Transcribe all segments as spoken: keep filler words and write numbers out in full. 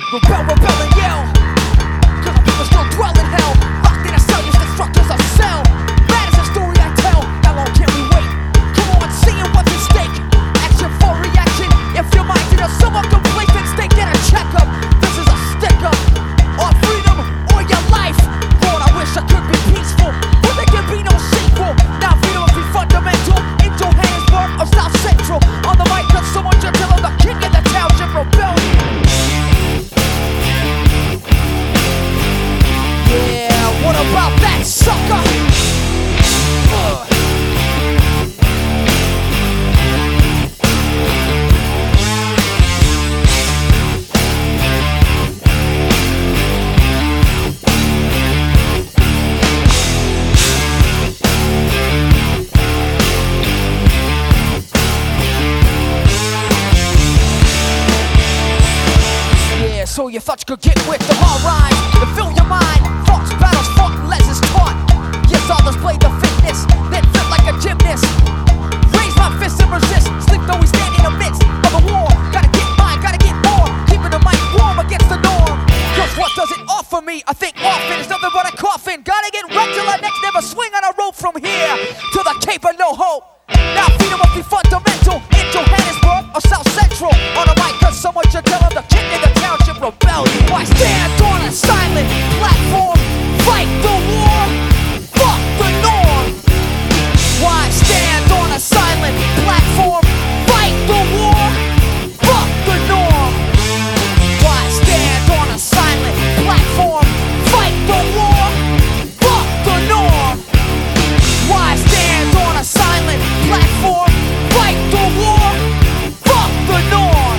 Rebel, rebel and yell, cause my people still dwell in hell. Locked in a cell, used to structures of cell. That is the story I tell. How long can we wait? Come on, seeing what's at stake. Action for reaction. If your mind is somewhat complacent, stay get a checkup. This is a stick-up. Or freedom, or your life. Lord, I wish I could be peaceful, but there can be no sequel. Now freedom must be fundamental. In Johannesburg or South Central. On the mic, cause someone just tell them the king of the township rebellion. Yeah, what about that sucker? Uh. Yeah, so you thought you could get with the hard rhymes and fill your mind. Thoughts, battles, fought, and lessons taught. Yes, others played the fitness, then fit like a gymnast. Raise my fist and resist. Sleep though we stand in the midst of a war. Gotta get mine, gotta get more. Keeping the mic warm against the norm. Cause what does it offer me? I think often is nothing but a coffin. Gotta get wrecked till I next never swing on a rope from here to the Cape of No Hope. Now freedom must be fundamental. In Johannesburg or South Central. On a mic cause someone should tell them the king of the township rebellion. Why stand on a silent platform? Fight the war, fuck the norm. Why stand on a silent platform? Fight the war, fuck the norm. Why stand on a silent platform? Fight the war, fuck the norm. Why stand on a silent platform? Fight the war, fuck the norm.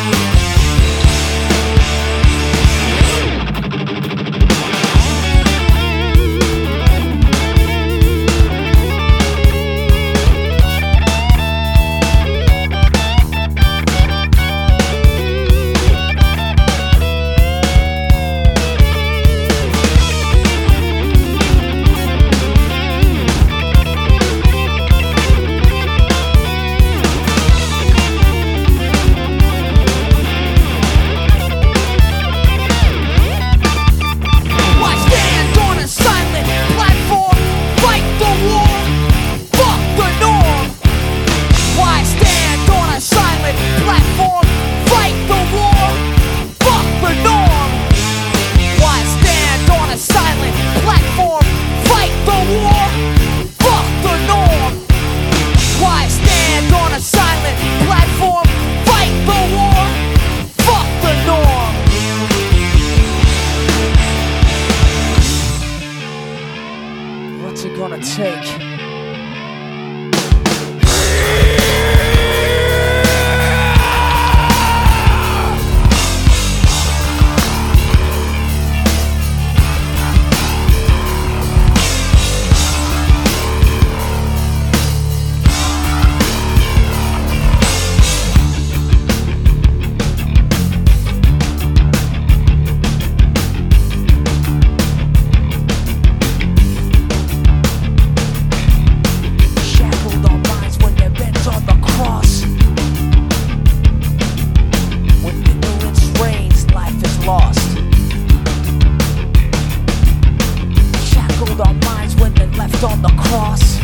What's it gonna take? On the cross,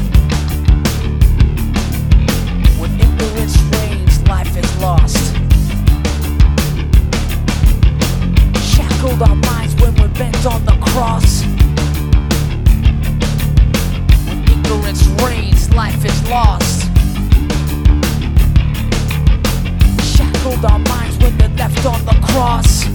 when ignorance reigns, life is lost. Shackled our minds when we're bent on the cross. When ignorance reigns, life is lost. Shackled our minds when they're left on the cross.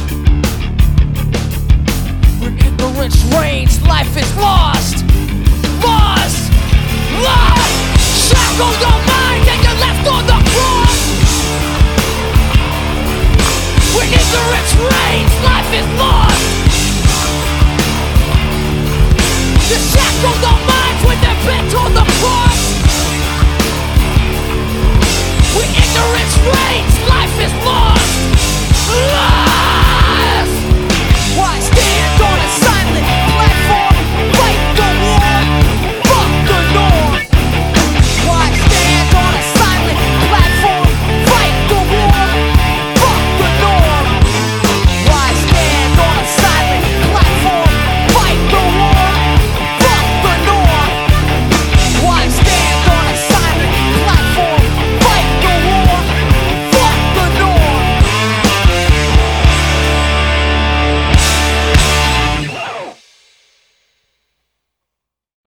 When ignorance reigns, life is lost. Lost, lost, shackled your mind and you're left on the cross. When ignorance reigns, life is lost. The shackled our minds when they're bent on the cross. When ignorance reigns, life is lost.